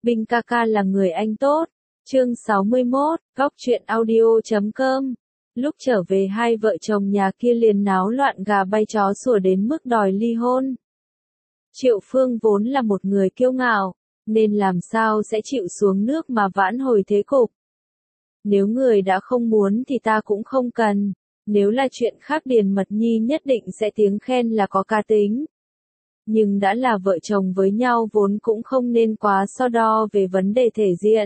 Binh ca ca là người anh tốt. Chương 61, góc truyện audio.com. Lúc trở về hai vợ chồng nhà kia liền náo loạn gà bay chó sủa đến mức đòi ly hôn. Triệu Phương vốn là một người kiêu ngạo, nên làm sao sẽ chịu xuống nước mà vãn hồi thế cục. Nếu người đã không muốn thì ta cũng không cần, nếu là chuyện khác Điền Mật Nhi nhất định sẽ tiếng khen là có cá tính. Nhưng đã là vợ chồng với nhau vốn cũng không nên quá so đo về vấn đề thể diện.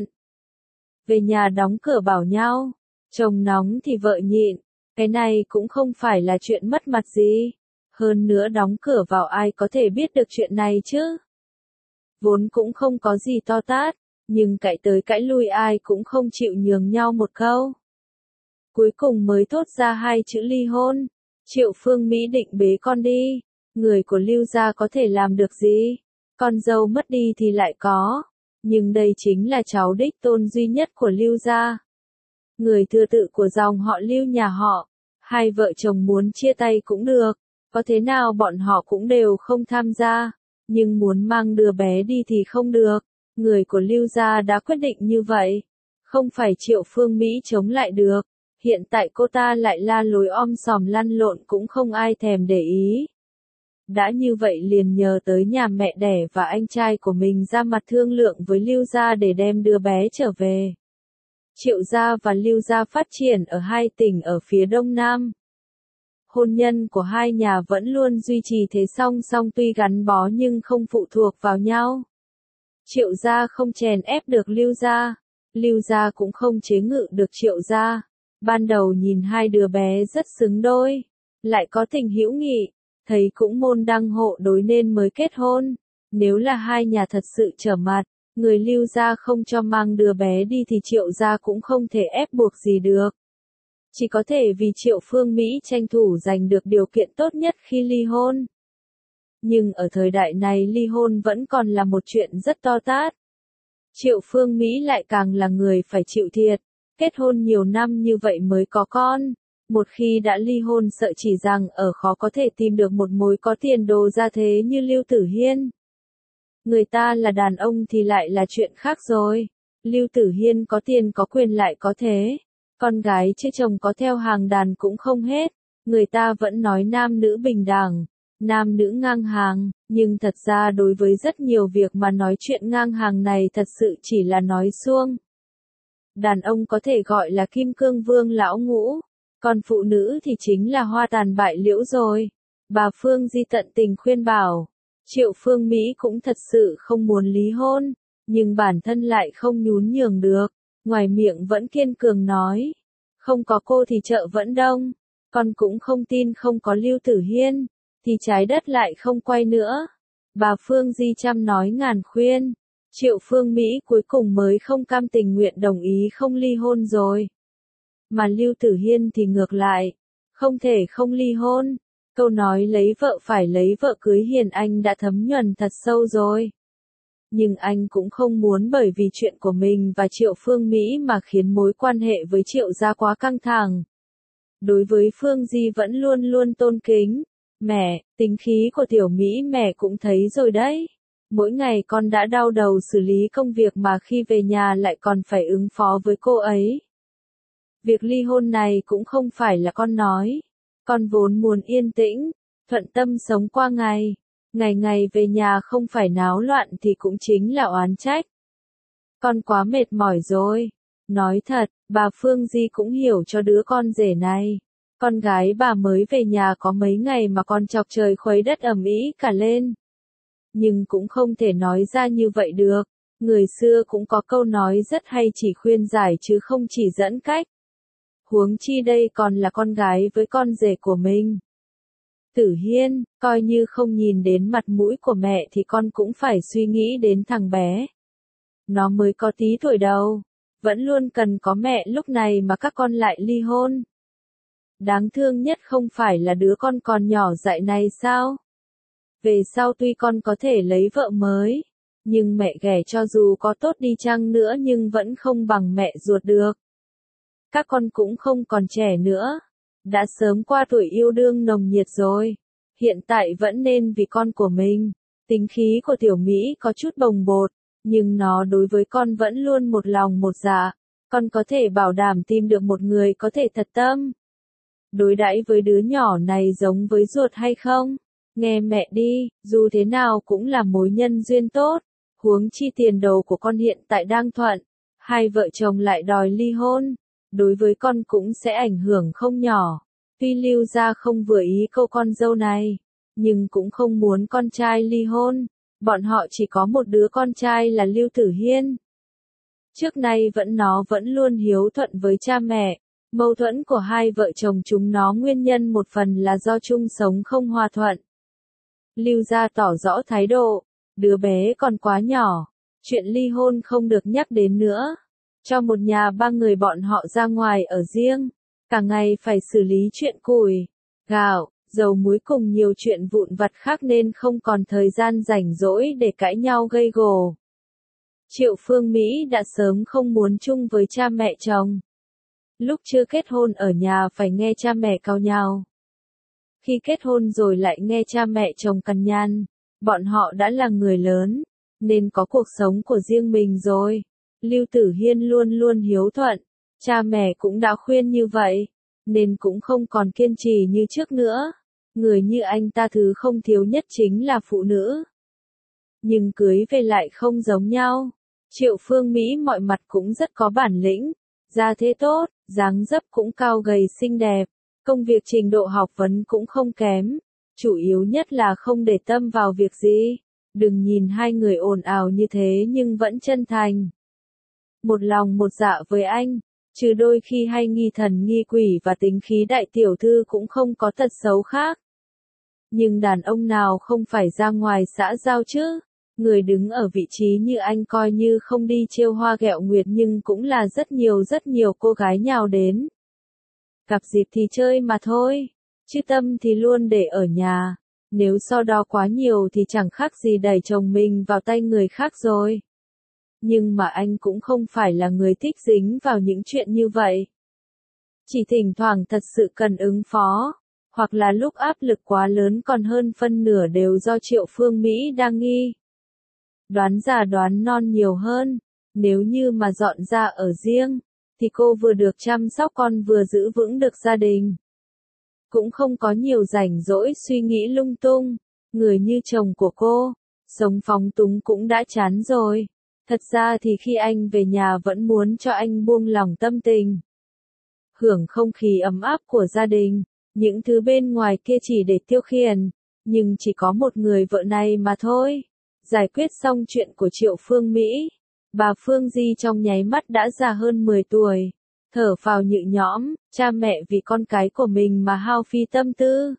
Về nhà đóng cửa bảo nhau, chồng nóng thì vợ nhịn, cái này cũng không phải là chuyện mất mặt gì. Hơn nữa đóng cửa vào ai có thể biết được chuyện này chứ. Vốn cũng không có gì to tát, nhưng cãi tới cãi lui ai cũng không chịu nhường nhau một câu. Cuối cùng mới thốt ra hai chữ ly hôn. Triệu Phương Mỹ định bế con đi. Người của Lưu gia có thể làm được gì? Con dâu mất đi thì lại có. Nhưng đây chính là cháu đích tôn duy nhất của Lưu gia. Người thừa tự của dòng họ Lưu nhà họ. Hai vợ chồng muốn chia tay cũng được. Có thế nào bọn họ cũng đều không tham gia. Nhưng muốn mang đứa bé đi thì không được. Người của Lưu gia đã quyết định như vậy. Không phải Triệu Phương Mỹ chống lại được. Hiện tại cô ta lại la lối om sòm lăn lộn cũng không ai thèm để ý. Đã như vậy liền nhờ tới nhà mẹ đẻ và anh trai của mình ra mặt thương lượng với Lưu gia để đem đứa bé trở về. Triệu gia và Lưu gia phát triển ở hai tỉnh ở phía đông nam. Hôn nhân của hai nhà vẫn luôn duy trì thế song song tuy gắn bó nhưng không phụ thuộc vào nhau. Triệu gia không chèn ép được Lưu gia, Lưu gia cũng không chế ngự được Triệu gia. Ban đầu nhìn hai đứa bé rất xứng đôi, lại có tình hữu nghị, thấy cũng môn đăng hộ đối nên mới kết hôn. Nếu là hai nhà thật sự trở mặt, người Lưu gia không cho mang đứa bé đi thì Triệu gia cũng không thể ép buộc gì được. Chỉ có thể vì Triệu Phương Mỹ tranh thủ giành được điều kiện tốt nhất khi ly hôn. Nhưng ở thời đại này ly hôn vẫn còn là một chuyện rất to tát. Triệu Phương Mỹ lại càng là người phải chịu thiệt. Kết hôn nhiều năm như vậy mới có con. Một khi đã ly hôn sợ chỉ rằng ở khó có thể tìm được một mối có tiền đồ ra thế như Lưu Tử Hiên. Người ta là đàn ông thì lại là chuyện khác rồi. Lưu Tử Hiên có tiền có quyền lại có thế. Con gái chứ chồng có theo hàng đàn cũng không hết. Người ta vẫn nói nam nữ bình đẳng, nam nữ ngang hàng, nhưng thật ra đối với rất nhiều việc mà nói chuyện ngang hàng này thật sự chỉ là nói suông. Đàn ông có thể gọi là kim cương vương lão ngũ, còn phụ nữ thì chính là hoa tàn bại liễu rồi. Bà Phương Di tận tình khuyên bảo, Triệu Phương Mỹ cũng thật sự không muốn ly hôn, nhưng bản thân lại không nhún nhường được, ngoài miệng vẫn kiên cường nói, không có cô thì chợ vẫn đông, con cũng không tin không có Lưu Tử Hiên, thì trái đất lại không quay nữa. Bà Phương Di trăm nói ngàn khuyên. Triệu Phương Mỹ cuối cùng mới không cam tình nguyện đồng ý không ly hôn rồi. Mà Lưu Tử Hiên thì ngược lại, không thể không ly hôn. Câu nói lấy vợ phải lấy vợ cưới hiền anh đã thấm nhuần thật sâu rồi. Nhưng anh cũng không muốn bởi vì chuyện của mình và Triệu Phương Mỹ mà khiến mối quan hệ với Triệu gia quá căng thẳng. Đối với Phương Di vẫn luôn luôn tôn kính. Mẹ, tính khí của tiểu Mỹ mẹ cũng thấy rồi đấy. Mỗi ngày con đã đau đầu xử lý công việc mà khi về nhà lại còn phải ứng phó với cô ấy. Việc ly hôn này cũng không phải là con nói. Con vốn muốn yên tĩnh, thuận tâm sống qua ngày. Ngày ngày về nhà không phải náo loạn thì cũng chính là oán trách. Con quá mệt mỏi rồi. Nói thật, bà Phương Di cũng hiểu cho đứa con rể này. Con gái bà mới về nhà có mấy ngày mà con chọc trời khuấy đất ầm ĩ cả lên. Nhưng cũng không thể nói ra như vậy được. Người xưa cũng có câu nói rất hay chỉ khuyên giải chứ không chỉ dẫn cách. Huống chi đây còn là con gái với con rể của mình. Tử Hiên, coi như không nhìn đến mặt mũi của mẹ thì con cũng phải suy nghĩ đến thằng bé. Nó mới có tí tuổi đầu, vẫn luôn cần có mẹ lúc này mà các con lại ly hôn. Đáng thương nhất không phải là đứa con còn nhỏ dại này sao? Về sau tuy con có thể lấy vợ mới, nhưng mẹ ghẻ cho dù có tốt đi chăng nữa nhưng vẫn không bằng mẹ ruột được. Các con cũng không còn trẻ nữa, đã sớm qua tuổi yêu đương nồng nhiệt rồi, hiện tại vẫn nên vì con của mình. Tính khí của tiểu Mỹ có chút bồng bột, Nhưng nó đối với con vẫn luôn một lòng một dạ. Con có thể bảo đảm tìm được một người có thể thật tâm đối đãi với đứa nhỏ này giống với ruột hay không? Nghe mẹ đi, dù thế nào cũng là mối nhân duyên tốt. Huống chi tiền đồ của con hiện tại đang thuận. Hai vợ chồng lại đòi ly hôn. Đối với con cũng sẽ ảnh hưởng không nhỏ. Tuy Lưu gia không vừa ý câu con dâu này, nhưng cũng không muốn con trai ly hôn. Bọn họ chỉ có một đứa con trai là Lưu Tử Hiên. Trước nay nó vẫn luôn hiếu thuận với cha mẹ. Mâu thuẫn của hai vợ chồng chúng nó nguyên nhân một phần là do chung sống không hòa thuận. Lưu gia tỏ rõ thái độ, đứa bé còn quá nhỏ, chuyện ly hôn không được nhắc đến nữa. Cho một nhà ba người bọn họ ra ngoài ở riêng, cả ngày phải xử lý chuyện củi, gạo, dầu muối cùng nhiều chuyện vụn vặt khác nên không còn thời gian rảnh rỗi để cãi nhau gây gổ. Triệu Phương Mỹ đã sớm không muốn chung với cha mẹ chồng. Lúc chưa kết hôn ở nhà phải nghe cha mẹ càu nhàu. Khi kết hôn rồi lại nghe cha mẹ chồng cằn nhằn. Bọn họ đã là người lớn, nên có cuộc sống của riêng mình rồi. Lưu Tử Hiên luôn luôn hiếu thuận. Cha mẹ cũng đã khuyên như vậy, nên cũng không còn kiên trì như trước nữa. Người như anh ta thứ không thiếu nhất chính là phụ nữ. Nhưng cưới về lại không giống nhau. Triệu Phương Mỹ mọi mặt cũng rất có bản lĩnh. Da thế tốt, dáng dấp cũng cao gầy xinh đẹp. Công việc trình độ học vấn cũng không kém. Chủ yếu nhất là không để tâm vào việc gì. Đừng nhìn hai người ồn ào như thế nhưng vẫn chân thành. Một lòng một dạ với anh. Trừ đôi khi hay nghi thần nghi quỷ và tính khí đại tiểu thư cũng không có tật xấu khác. Nhưng đàn ông nào không phải ra ngoài xã giao chứ? Người đứng ở vị trí như anh coi như không đi trêu hoa ghẹo nguyệt nhưng cũng là rất nhiều cô gái nhào đến. Gặp dịp thì chơi mà thôi, chứ tâm thì luôn để ở nhà. Nếu so đo quá nhiều thì chẳng khác gì đẩy chồng mình vào tay người khác rồi. Nhưng mà anh cũng không phải là người thích dính vào những chuyện như vậy. Chỉ thỉnh thoảng thật sự cần ứng phó, hoặc là lúc áp lực quá lớn còn hơn phân nửa đều do Triệu Phương Mỹ đang nghi. Đoán già đoán non nhiều hơn, nếu như mà dọn ra ở riêng, thì cô vừa được chăm sóc con vừa giữ vững được gia đình. Cũng không có nhiều rảnh rỗi suy nghĩ lung tung, người như chồng của cô, sống phóng túng cũng đã chán rồi. Thật ra thì khi anh về nhà vẫn muốn cho anh buông lỏng tâm tình. Hưởng không khí ấm áp của gia đình, những thứ bên ngoài kia chỉ để tiêu khiển, nhưng chỉ có một người vợ này mà thôi. Giải quyết xong chuyện của Triệu Phương Mỹ, bà Phương Di trong nháy mắt đã già hơn 10 tuổi. Thở phào nhẹ nhõm, cha mẹ vì con cái của mình mà hao phí tâm tư.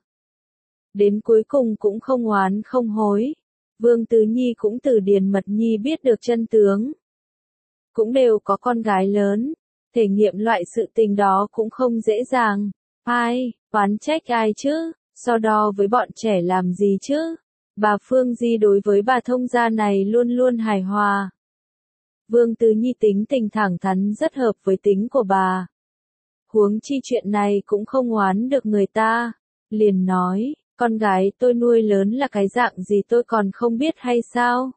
Đến cuối cùng cũng không oán không hối. Vương Tứ Nhi cũng từ Điền Mật Nhi biết được chân tướng. Cũng đều có con gái lớn, thể nghiệm loại sự tình đó cũng không dễ dàng. Ai, oán trách ai chứ, so đo với bọn trẻ làm gì chứ? Bà Phương Di đối với bà thông gia này luôn luôn hài hòa. Vương Tứ Nhi tính tình thẳng thắn rất hợp với tính của bà. Huống chi chuyện này cũng không oán được người ta. Liền nói, con gái tôi nuôi lớn là cái dạng gì tôi còn không biết hay sao?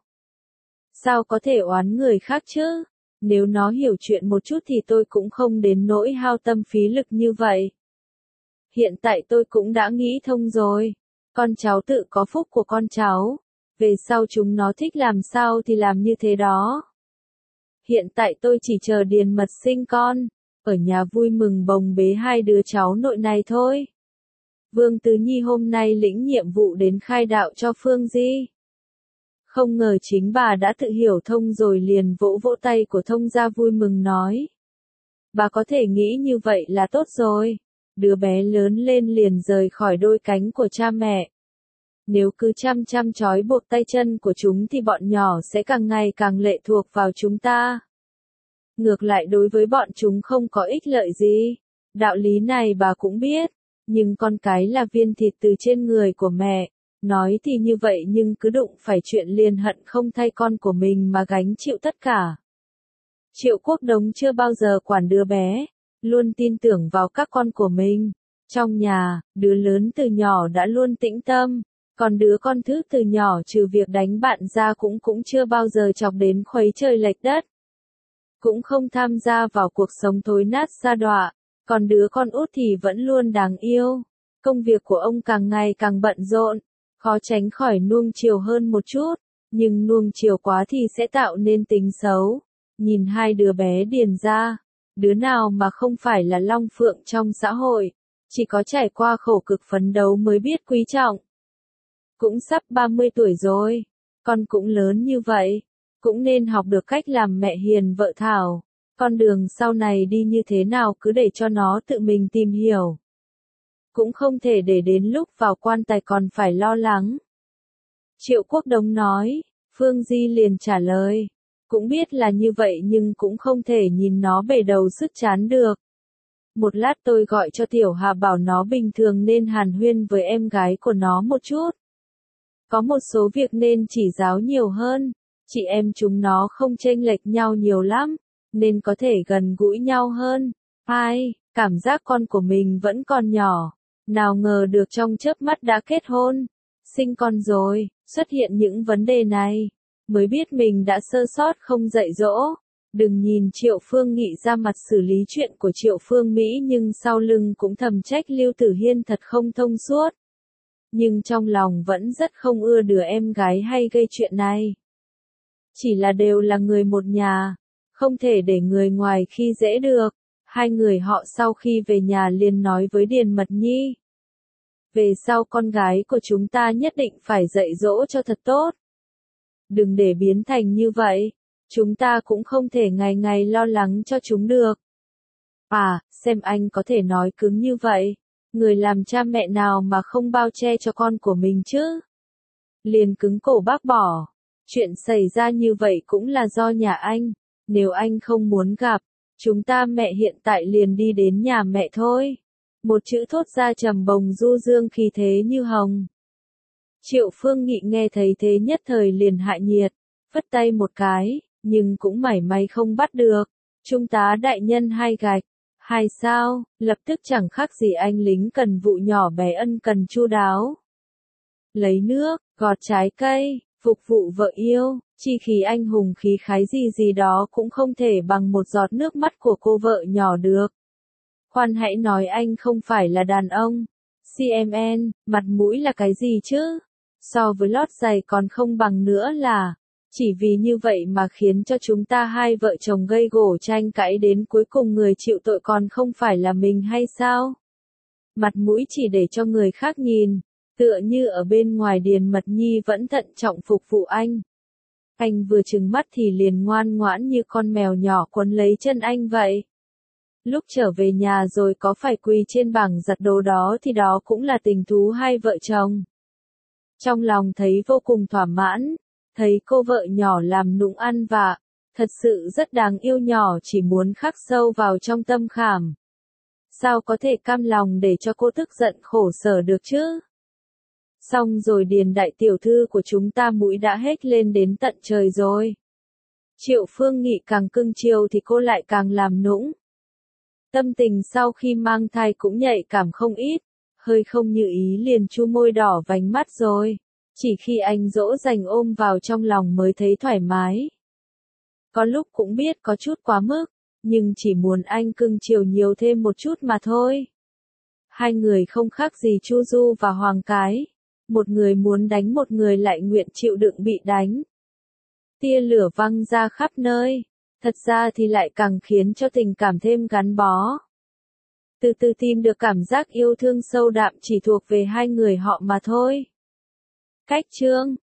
Sao có thể oán người khác chứ? Nếu nó hiểu chuyện một chút thì tôi cũng không đến nỗi hao tâm phí lực như vậy. Hiện tại tôi cũng đã nghĩ thông rồi. Con cháu tự có phúc của con cháu. Về sau chúng nó thích làm sao thì làm như thế đó. Hiện tại tôi chỉ chờ Điền Mật sinh con, ở nhà vui mừng bồng bế hai đứa cháu nội này thôi. Vương Tứ Nhi hôm nay lĩnh nhiệm vụ đến khai đạo cho Phương Di. Không ngờ chính bà đã tự hiểu thông rồi liền vỗ vỗ tay của thông gia vui mừng nói. Bà có thể nghĩ như vậy là tốt rồi. Đứa bé lớn lên liền rời khỏi đôi cánh của cha mẹ. Nếu cứ chăm chăm trói buộc tay chân của chúng thì bọn nhỏ sẽ càng ngày càng lệ thuộc vào chúng ta. Ngược lại đối với bọn chúng không có ích lợi gì. Đạo lý này bà cũng biết. Nhưng con cái là viên thịt từ trên người của mẹ. Nói thì như vậy nhưng cứ đụng phải chuyện liền hận không thay con của mình mà gánh chịu tất cả. Triệu Quốc Đống chưa bao giờ quản đứa bé. Luôn tin tưởng vào các con của mình. Trong nhà, đứa lớn từ nhỏ đã luôn tĩnh tâm. Còn đứa con thứ từ nhỏ trừ việc đánh bạn ra cũng chưa bao giờ chọc đến khuấy trời lệch đất. Cũng không tham gia vào cuộc sống thối nát sa đọa. Còn đứa con út thì vẫn luôn đáng yêu. Công việc của ông càng ngày càng bận rộn, khó tránh khỏi nuông chiều hơn một chút, nhưng nuông chiều quá thì sẽ tạo nên tính xấu. Nhìn hai đứa bé điền ra, đứa nào mà không phải là long phượng trong xã hội, chỉ có trải qua khổ cực phấn đấu mới biết quý trọng. Cũng sắp 30 tuổi rồi, con cũng lớn như vậy, cũng nên học được cách làm mẹ hiền vợ thảo. Con đường sau này đi như thế nào cứ để cho nó tự mình tìm hiểu. Cũng không thể để đến lúc vào quan tài còn phải lo lắng. Triệu Quốc Đống nói, Phương Di liền trả lời. Cũng biết là như vậy nhưng cũng không thể nhìn nó bể đầu sứt chán được. Một lát tôi gọi cho Tiểu Hà bảo nó bình thường nên hàn huyên với em gái của nó một chút. Có một số việc nên chỉ giáo nhiều hơn, chị em chúng nó không chênh lệch nhau nhiều lắm, nên có thể gần gũi nhau hơn. Ai, cảm giác con của mình vẫn còn nhỏ, nào ngờ được trong chớp mắt đã kết hôn, sinh con rồi, xuất hiện những vấn đề này, mới biết mình đã sơ sót không dạy dỗ. Đừng nhìn Triệu Phương Nghị ra mặt xử lý chuyện của Triệu Phương Mỹ nhưng sau lưng cũng thầm trách Lưu Tử Hiên thật không thông suốt. Nhưng trong lòng vẫn rất không ưa đứa em gái hay gây chuyện này. Chỉ là đều là người một nhà, không thể để người ngoài khi dễ được. Hai người họ sau khi về nhà liền nói với Điền Mật Nhi. Về sau con gái của chúng ta nhất định phải dạy dỗ cho thật tốt. Đừng để biến thành như vậy, chúng ta cũng không thể ngày ngày lo lắng cho chúng được. À, xem anh có thể nói cứng như vậy, người làm cha mẹ nào mà không bao che cho con của mình chứ? Liền cứng cổ bác bỏ, chuyện xảy ra như vậy cũng là do nhà anh, nếu anh không muốn gặp, chúng ta mẹ hiện tại liền đi đến nhà mẹ thôi. Một chữ thốt ra trầm bồng du dương khí thế như hồng. Triệu Phương Nghị nghe thấy thế nhất thời liền hạ nhiệt, phất tay một cái, nhưng cũng mảy may không bắt được. Trung tá đại nhân hai gạch, hai sao, lập tức chẳng khác gì anh lính cần vụ nhỏ bé ân cần chu đáo. Lấy nước, gọt trái cây, phục vụ vợ yêu, chi khí anh hùng khí khái gì đó cũng không thể bằng một giọt nước mắt của cô vợ nhỏ được. Khoan hãy nói anh không phải là đàn ông. CMN, mặt mũi là cái gì chứ? So với lót giày còn không bằng nữa là. Chỉ vì như vậy mà khiến cho chúng ta hai vợ chồng gây gổ tranh cãi đến cuối cùng người chịu tội còn không phải là mình hay sao? Mặt mũi chỉ để cho người khác nhìn. Tựa như ở bên ngoài Điền Mật Nhi vẫn thận trọng phục vụ anh. Anh vừa trừng mắt thì liền ngoan ngoãn như con mèo nhỏ quấn lấy chân anh vậy. Lúc trở về nhà rồi có phải quỳ trên bảng giặt đồ đó thì đó cũng là tình thú hai vợ chồng. Trong lòng thấy vô cùng thỏa mãn, thấy cô vợ nhỏ làm nũng ăn vạ, thật sự rất đáng yêu nhỏ chỉ muốn khắc sâu vào trong tâm khảm. Sao có thể cam lòng để cho cô tức giận khổ sở được chứ? Xong rồi Điền đại tiểu thư của chúng ta mũi đã hết lên đến tận trời rồi. Triệu Phương Nghị càng cưng chiều thì cô lại càng làm nũng. Tâm tình sau khi mang thai cũng nhạy cảm không ít, hơi không như ý liền chu môi đỏ vành mắt rồi. Chỉ khi anh dỗ dành ôm vào trong lòng mới thấy thoải mái. Có lúc cũng biết có chút quá mức, nhưng chỉ muốn anh cưng chiều nhiều thêm một chút mà thôi. Hai người không khác gì Chu Du và Hoàng Cái. Một người muốn đánh một người lại nguyện chịu đựng bị đánh. Tia lửa văng ra khắp nơi. Thật ra thì lại càng khiến cho tình cảm thêm gắn bó. Từ từ tìm được cảm giác yêu thương sâu đậm chỉ thuộc về hai người họ mà thôi. Cách chương